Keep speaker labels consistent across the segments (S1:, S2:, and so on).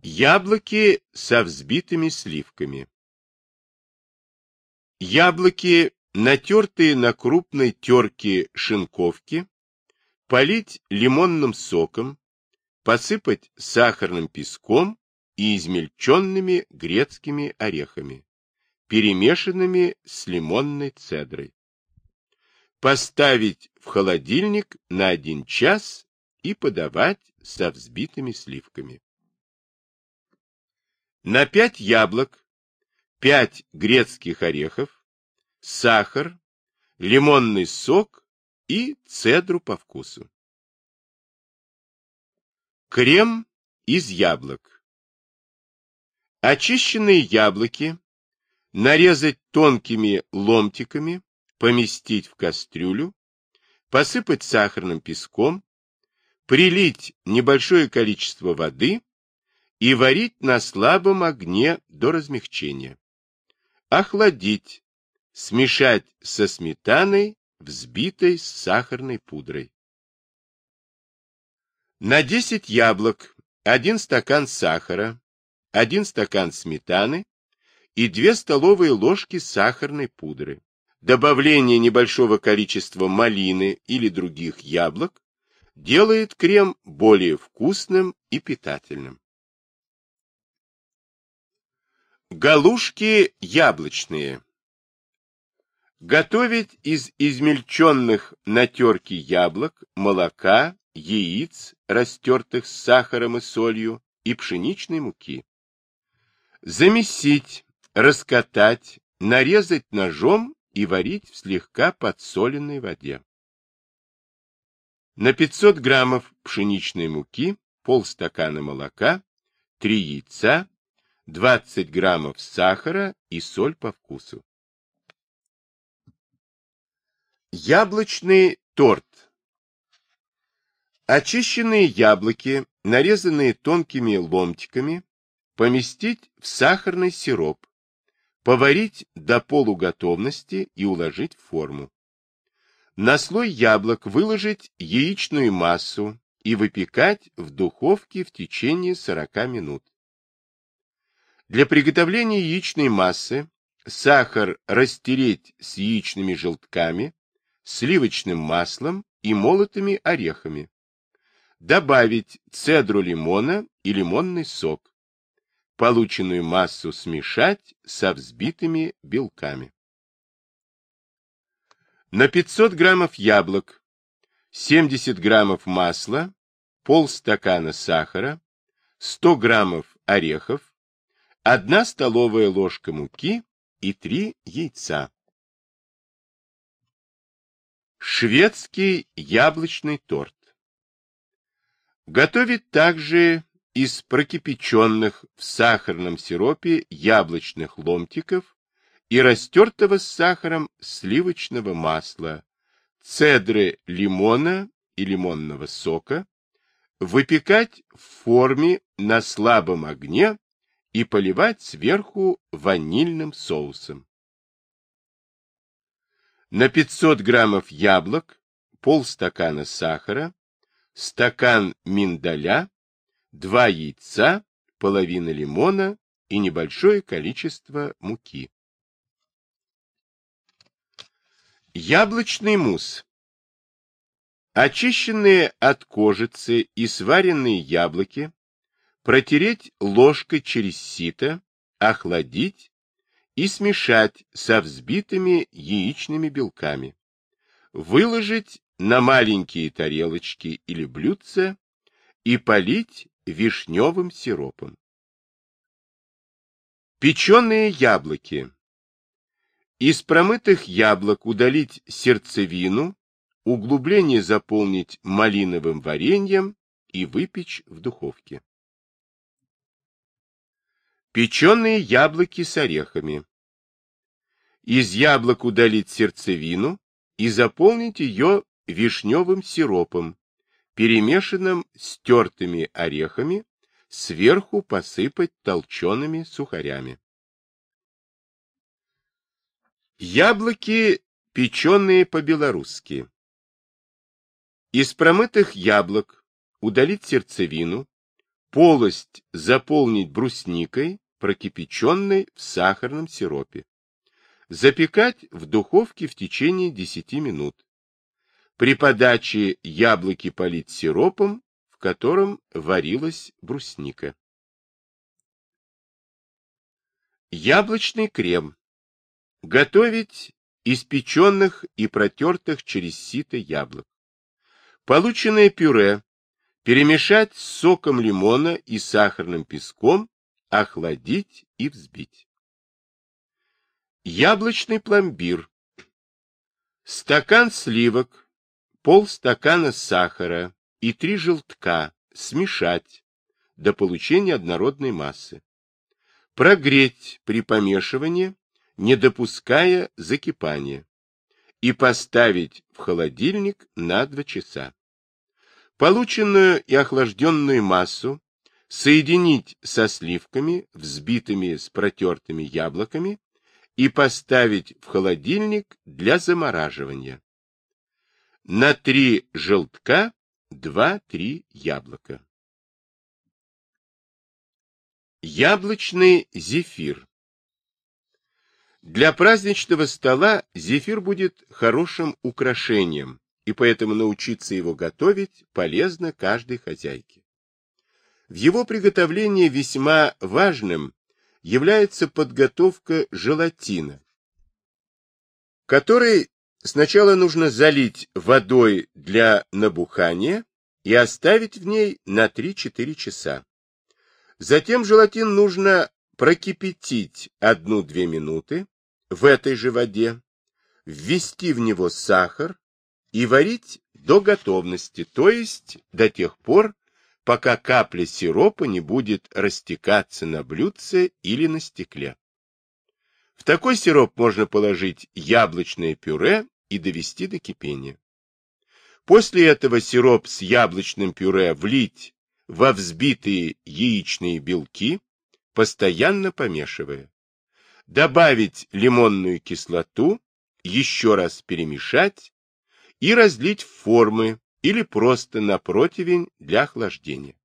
S1: Яблоки со взбитыми сливками. Яблоки, натертые на крупной терке шинковки, полить лимонным соком, посыпать сахарным песком и измельченными грецкими орехами, перемешанными с лимонной цедрой. Поставить в холодильник на 1 час и подавать со взбитыми сливками. На 5 яблок, 5 грецких орехов, сахар, лимонный сок и цедру по вкусу. Крем из яблок. Очищенные яблоки нарезать тонкими ломтиками, поместить в кастрюлю, посыпать сахарным песком, прилить небольшое количество воды и варить на слабом огне до размягчения. Охладить, смешать со сметаной, взбитой с сахарной пудрой. На 10 яблок 1 стакан сахара, 1 стакан сметаны и 2 столовые ложки сахарной пудры. Добавление небольшого количества малины или других яблок делает крем более вкусным и питательным. Галушки яблочные. Готовить из измельченных на терке яблок, молока, яиц, растертых с сахаром и солью, и пшеничной муки. Замесить, раскатать, нарезать ножом и варить в слегка подсоленной воде. На 500 граммов пшеничной муки, полстакана молока, 3 яйца, 20 граммов сахара и соль по вкусу. Яблочный торт. Очищенные яблоки, нарезанные тонкими ломтиками, поместить в сахарный сироп, поварить до полуготовности и уложить в форму. На слой яблок выложить яичную массу и выпекать в духовке в течение 40 минут. Для приготовления яичной массы сахар растереть с яичными желтками, сливочным маслом и молотыми орехами. Добавить цедру лимона и лимонный сок. Полученную массу смешать со взбитыми белками. На 500 граммов яблок 70 граммов масла, полстакана сахара, 100 граммов орехов, 1 столовая ложка муки и 3 яйца. Шведский яблочный торт. Готовить также из прокипяченных в сахарном сиропе яблочных ломтиков и растертого с сахаром сливочного масла, цедры лимона и лимонного сока, выпекать в форме на слабом огне и поливать сверху ванильным соусом. На 500 граммов яблок, полстакана сахара, стакан миндаля, 2 яйца, половина лимона и небольшое количество муки. Яблочный мусс. Очищенные от кожицы и сваренные яблоки протереть ложкой через сито, охладить и смешать со взбитыми яичными белками. Выложить на маленькие тарелочки или блюдца и полить вишневым сиропом. Печеные яблоки. Из промытых яблок удалить сердцевину, углубление заполнить малиновым вареньем и выпечь в духовке. Печеные яблоки с орехами. Из яблок удалить сердцевину и заполнить ее вишневым сиропом, перемешанным с тертыми орехами, сверху посыпать толчеными сухарями. Яблоки, печеные по-белорусски. Из промытых яблок удалить сердцевину, полость заполнить брусникой, прокипяченной в сахарном сиропе. Запекать в духовке в течение 10 минут. При подаче яблоки полить сиропом, в котором варилась брусника. Яблочный крем. Готовить из печеных и протертых через сито яблок. Полученное пюре перемешать с соком лимона и сахарным песком, охладить и взбить. Яблочный пломбир. Стакан сливок, полстакана сахара и 3 желтка смешать до получения однородной массы. Прогреть при помешивании, не допуская закипания, и поставить в холодильник на 2 часа. Полученную и охлажденную массу соединить со сливками, взбитыми с протертыми яблоками, и поставить в холодильник для замораживания. На 3 желтка 2-3 яблока. Яблочный зефир. Для праздничного стола зефир будет хорошим украшением, и поэтому научиться его готовить полезно каждой хозяйке. В его приготовлении весьма важным является подготовка желатина, который сначала нужно залить водой для набухания и оставить в ней на 3-4 часа. Затем желатин нужно прокипятить 1-2 минуты в этой же воде, ввести в него сахар и варить до готовности, то есть до тех пор, пока капля сиропа не будет растекаться на блюдце или на стекле. В такой сироп можно положить яблочное пюре и довести до кипения. После этого сироп с яблочным пюре влить во взбитые яичные белки, постоянно помешивая. Добавить лимонную кислоту, еще раз перемешать и разлить в формы или просто на противень для охлаждения.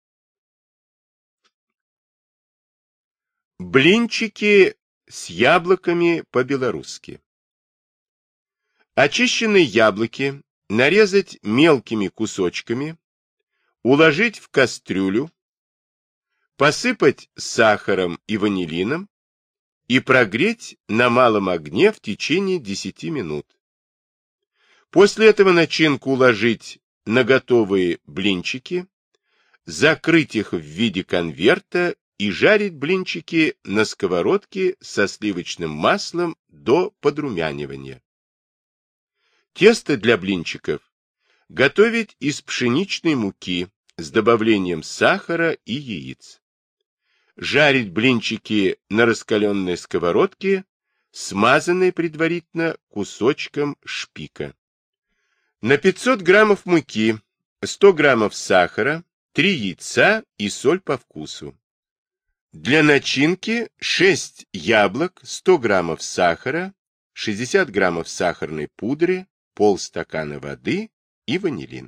S1: Блинчики с яблоками по-белорусски. Очищенные яблоки нарезать мелкими кусочками, уложить в кастрюлю, посыпать сахаром и ванилином и прогреть на малом огне в течение 10 минут. После этого начинку уложить на готовые блинчики, закрыть их в виде конверта и жарить блинчики на сковородке со сливочным маслом до подрумянивания. Тесто для блинчиков готовить из пшеничной муки с добавлением сахара и яиц. Жарить блинчики на раскаленной сковородке, смазанной предварительно кусочком шпика. На 500 граммов муки, 100 граммов сахара, 3 яйца и соль по вкусу. Для начинки 6 яблок, 100 граммов сахара, 60 граммов сахарной пудры, полстакана воды и ванилин.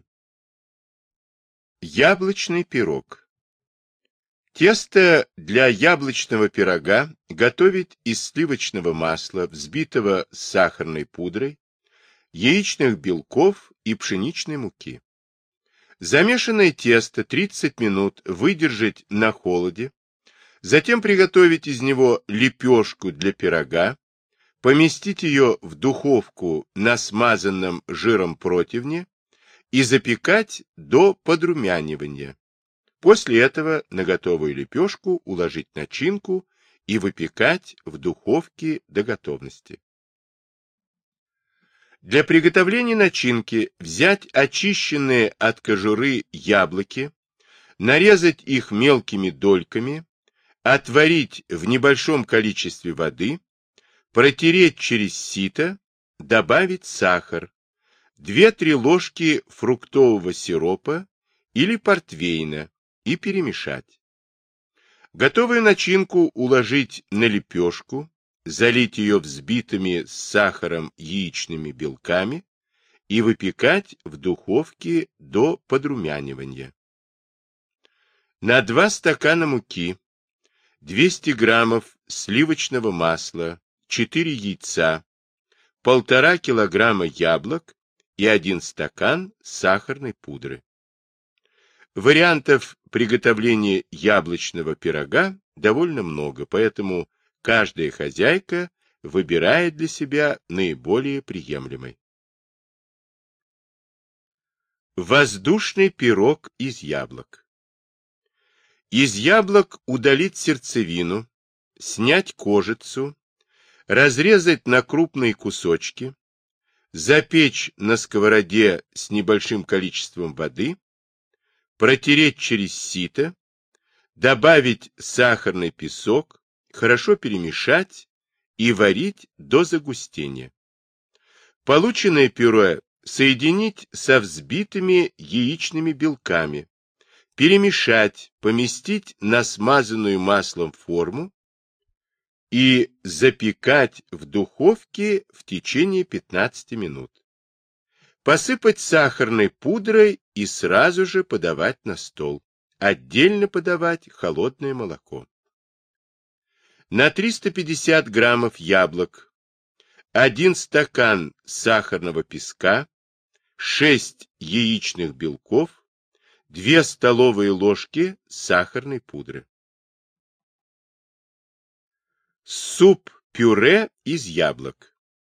S1: Яблочный пирог. Тесто для яблочного пирога готовить из сливочного масла, взбитого с сахарной пудрой, яичных белков и пшеничной муки. Замешанное тесто 30 минут выдержать на холоде, затем приготовить из него лепешку для пирога, поместить ее в духовку на смазанном жиром противне и запекать до подрумянивания. После этого на готовую лепешку уложить начинку и выпекать в духовке до готовности. Для приготовления начинки взять очищенные от кожуры яблоки, нарезать их мелкими дольками, отварить в небольшом количестве воды, протереть через сито, добавить сахар, 2-3 ложки фруктового сиропа или портвейна и перемешать. Готовую начинку уложить на лепешку, залить ее взбитыми с сахаром яичными белками и выпекать в духовке до подрумянивания. На 2 стакана муки, 200 граммов сливочного масла, 4 яйца, 1,5 килограмма яблок и 1 стакан сахарной пудры. Вариантов приготовления яблочного пирога довольно много, поэтому каждая хозяйка выбирает для себя наиболее приемлемый. Воздушный пирог из яблок. Из яблок удалить сердцевину, снять кожицу, разрезать на крупные кусочки, запечь на сковороде с небольшим количеством воды, протереть через сито, добавить сахарный песок, хорошо перемешать и варить до загустения. Полученное пюре соединить со взбитыми яичными белками, перемешать, поместить на смазанную маслом форму и запекать в духовке в течение 15 минут. Посыпать сахарной пудрой и сразу же подавать на стол. Отдельно подавать холодное молоко. На 350 граммов яблок 1 стакан сахарного песка, 6 яичных белков, 2 столовые ложки сахарной пудры. Суп-пюре из яблок.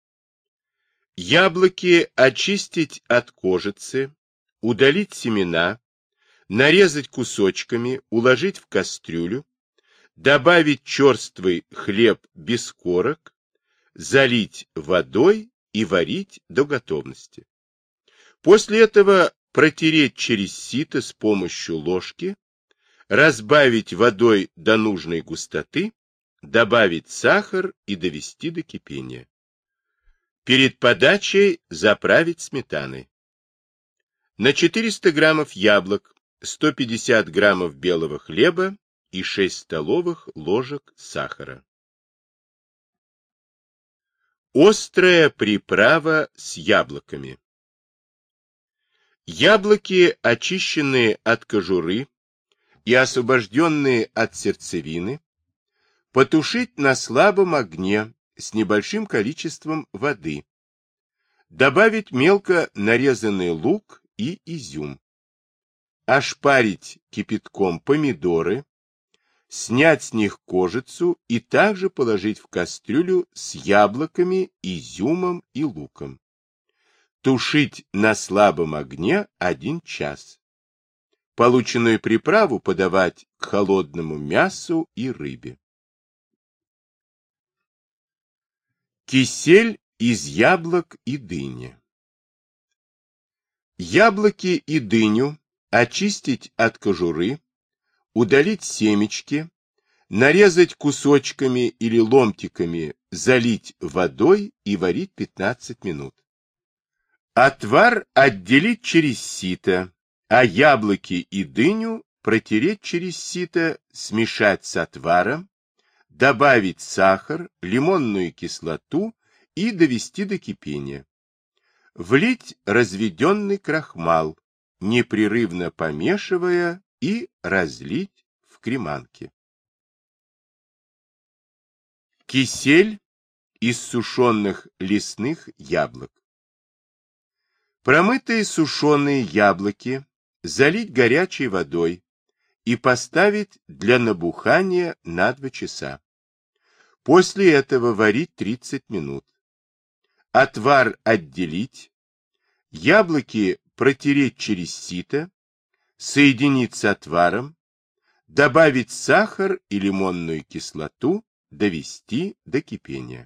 S1: Яблоки очистить от кожицы, удалить семена, нарезать кусочками, уложить в кастрюлю, добавить черствый хлеб без корок, залить водой и варить до готовности. После этого протереть через сито с помощью ложки, разбавить водой до нужной густоты, добавить сахар и довести до кипения. Перед подачей заправить сметаной. На 400 граммов яблок 150 граммов белого хлеба и 6 столовых ложек сахара. Острая приправа с яблоками. Яблоки, очищенные от кожуры и освобожденные от сердцевины, потушить на слабом огне с небольшим количеством воды. Добавить мелко нарезанный лук и изюм. Ошпарить кипятком помидоры, снять с них кожицу и также положить в кастрюлю с яблоками, изюмом и луком. Тушить на слабом огне 1 час. Полученную приправу подавать к холодному мясу и рыбе. Кисель из яблок и дыни. Яблоки и дыню очистить от кожуры, удалить семечки, нарезать кусочками или ломтиками, залить водой и варить 15 минут. Отвар отделить через сито, а яблоки и дыню протереть через сито, смешать с отваром, добавить сахар, лимонную кислоту и довести до кипения. Влить разведенный крахмал, непрерывно помешивая и разлить в креманке. Кисель из сушеных лесных яблок. Промытые сушеные яблоки залить горячей водой и поставить для набухания на 2 часа. После этого варить 30 минут. Отвар отделить, яблоки протереть через сито, соединить с отваром, добавить сахар и лимонную кислоту, довести до кипения.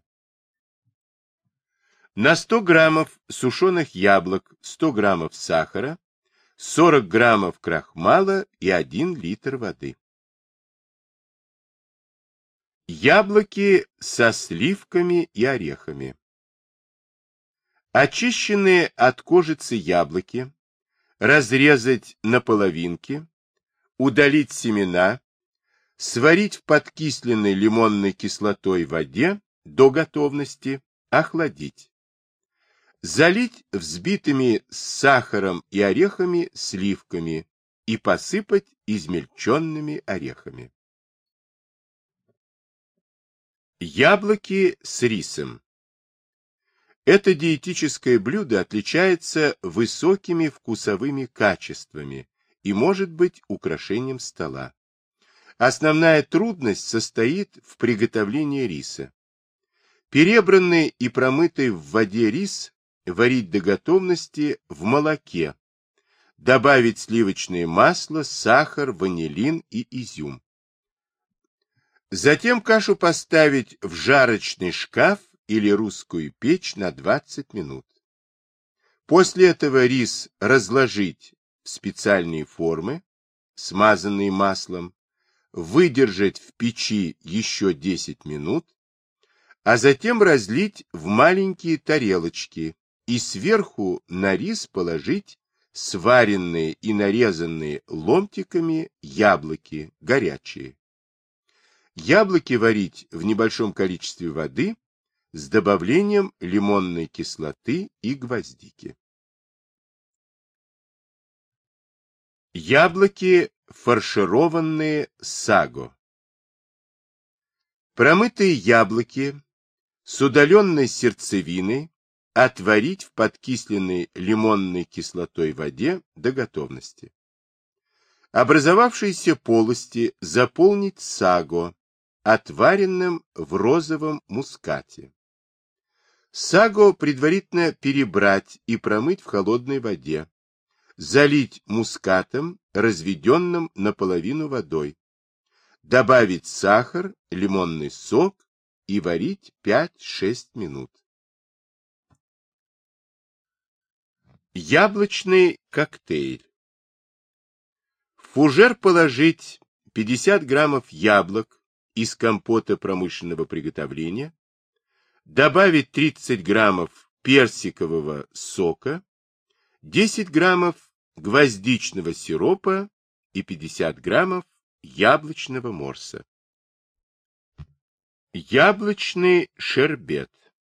S1: На 100 граммов сушеных яблок 100 граммов сахара, 40 граммов крахмала и 1 литр воды. Яблоки со сливками и орехами. Очищенные от кожицы яблоки разрезать на половинки, удалить семена, сварить в подкисленной лимонной кислотой воде до готовности, охладить. Залить взбитыми с сахаром и орехами сливками, и посыпать измельченными орехами. Яблоки с рисом. Это диетическое блюдо отличается высокими вкусовыми качествами и может быть украшением стола. Основная трудность состоит в приготовлении риса. Перебранный и промытый в воде рис варить до готовности в молоке. Добавить сливочное масло, сахар, ванилин и изюм. Затем кашу поставить в жарочный шкаф или русскую печь на 20 минут. После этого рис разложить в специальные формы, смазанные маслом, выдержать в печи еще 10 минут, а затем разлить в маленькие тарелочки и сверху на рис положить сваренные и нарезанные ломтиками яблоки, горячие. Яблоки варить в небольшом количестве воды с добавлением лимонной кислоты и гвоздики. Яблоки, фаршированные саго. Промытые яблоки с удаленной сердцевиной отварить в подкисленной лимонной кислотой воде до готовности. Образовавшиеся полости заполнить саго, отваренным в розовом мускате. Саго предварительно перебрать и промыть в холодной воде, залить мускатом, разведенным наполовину водой, добавить сахар, лимонный сок и варить 5-6 минут. Яблочный коктейль. В фужер положить 50 граммов яблок из компота промышленного приготовления, добавить 30 граммов персикового сока, 10 граммов гвоздичного сиропа и 50 граммов яблочного морса. Яблочный шербет.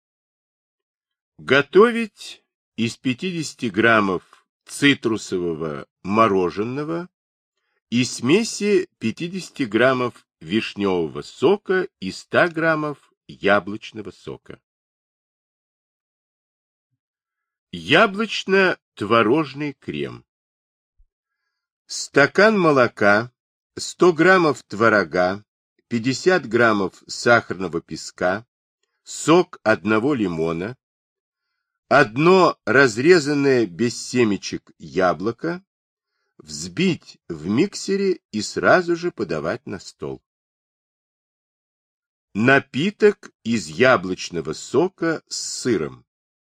S1: Готовить из 50 граммов цитрусового мороженого и смеси 50 граммов вишневого сока и 100 граммов яблочного сока. Яблочно-творожный крем. Стакан молока, 100 граммов творога, 50 граммов сахарного песка, сок одного лимона, одно разрезанное без семечек яблоко, взбить в миксере и сразу же подавать на стол. Напиток из яблочного сока с сыром.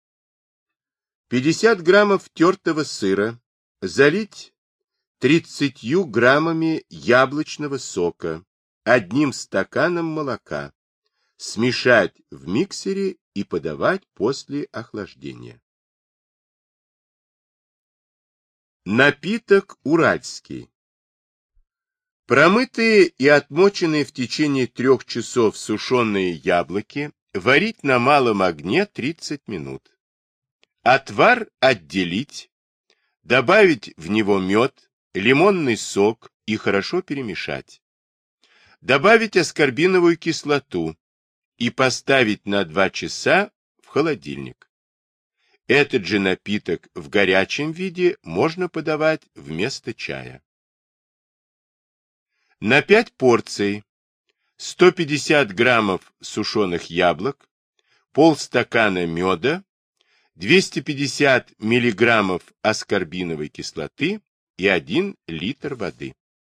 S1: 50 граммов тертого сыра залить 30 граммами яблочного сока, 1 стаканом молока, смешать в миксере и подавать после охлаждения. Напиток уральский. Промытые и отмоченные в течение 3 часов сушеные яблоки варить на малом огне 30 минут. Отвар отделить, добавить в него мед, лимонный сок и хорошо перемешать. Добавить аскорбиновую кислоту и поставить на 2 часа в холодильник. Этот же напиток в горячем виде можно подавать вместо чая. На 5 порций 150 граммов сушеных яблок, полстакана меда, 250 миллиграммов аскорбиновой кислоты и 1 литр воды.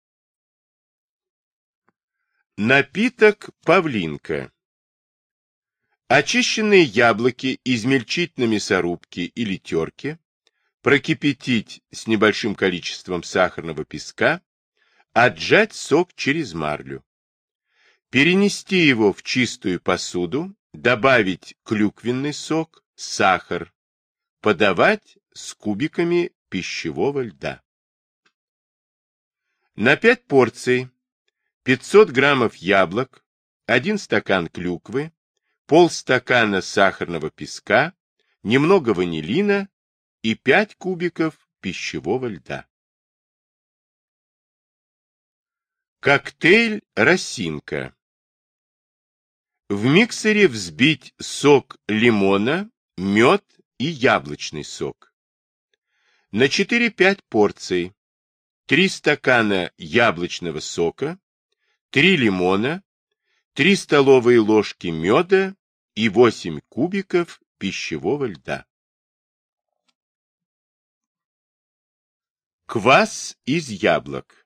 S1: Напиток павлинка. Очищенные яблоки измельчить на мясорубке или терке, прокипятить с небольшим количеством сахарного песка, отжать сок через марлю. Перенести его в чистую посуду, добавить клюквенный сок, сахар, подавать с кубиками пищевого льда. На 5 порций 500 граммов яблок, 1 стакан клюквы, полстакана сахарного песка, немного ванилина и 5 кубиков пищевого льда. Коктейль «Росинка». В миксере взбить сок лимона, мед и яблочный сок. На 4-5 порций 3 стакана яблочного сока, 3 лимона, 3 столовые ложки меда и 8 кубиков пищевого льда. Квас из яблок.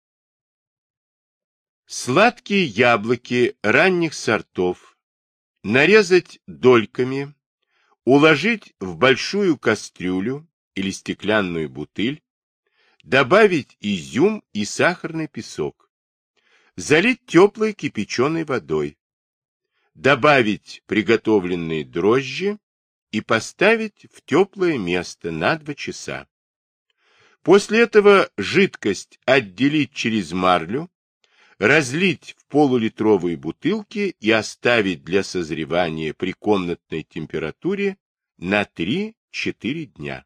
S1: Сладкие яблоки ранних сортов нарезать дольками, уложить в большую кастрюлю или стеклянную бутыль, добавить изюм и сахарный песок, залить теплой кипяченой водой, добавить приготовленные дрожжи и поставить в теплое место на 2 часа. После этого жидкость отделить через марлю, разлить в полулитровые бутылки и оставить для созревания при комнатной температуре на 3-4 дня.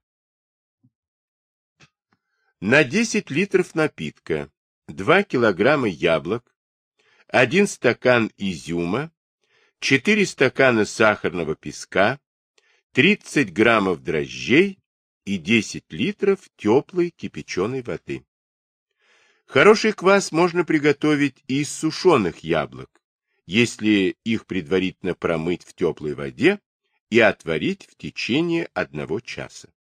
S1: На 10 литров напитка 2 килограмма яблок, 1 стакан изюма, 4 стакана сахарного песка, 30 граммов дрожжей и 10 литров теплой кипяченой воды. Хороший квас можно приготовить и из сушеных яблок, если их предварительно промыть в теплой воде и отварить в течение 1 часа.